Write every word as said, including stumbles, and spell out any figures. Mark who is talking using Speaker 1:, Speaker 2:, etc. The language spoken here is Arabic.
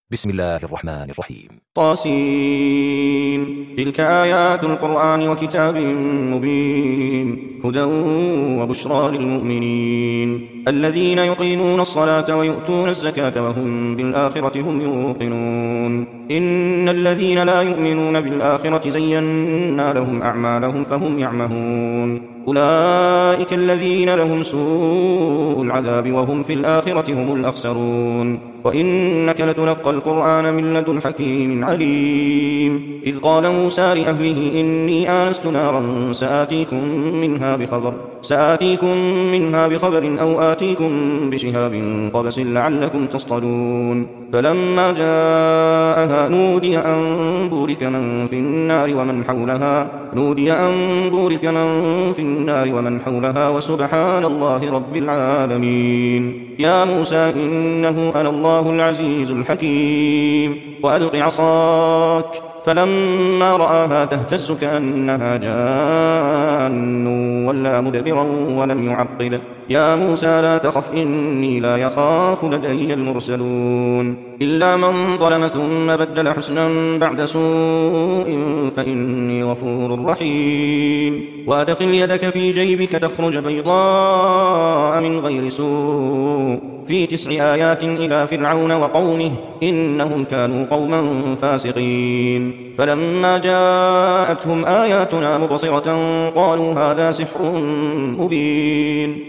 Speaker 1: بسم الله الرحمن الرحيم.
Speaker 2: طاسين. تلك آيات القرآن وكتاب مبين هدى وبشرى للمؤمنين الذين يقيمون الصلاة ويؤتون الزكاة وهم بالآخرة هم يوقنون إن الذين لا يؤمنون بالآخرة زينا لهم أعمالهم فهم يعمهون أولئك الذين لهم سوء العذاب وهم في الآخرة هم الأخسرون وإنك لتلقى القرآن من لدن حكيم عليم إذ قال موسى لأهله إني آنست نارا سآتيكم منها بخبر سآتيكم منها بخبر أو آتيكم بشهاب قبس لعلكم تصطلون فلما جاءها نودي أن بورك من في النار ومن حولها نودي أن بورك من في النار ومن حولها وسبحان الله رب العالمين يا موسى إنه أنا الله العزيز الحكيم وألق عصاك فلما رآها تهتز كأنها جان ولا مدبرا ولم يعقب يا موسى لا تخف إني لا يخاف لدي المرسلون إلا من ظلم ثم بدل حسنا بعد سوء فإني غفور رحيم وأدخل يدك في جيبك تخرج بيضاء من غير سوء في تسع آيات إلى فرعون وقومه إنهم كانوا قوما فاسقين فلما جاءتهم آياتنا مبصرة قالوا هذا سحر مبين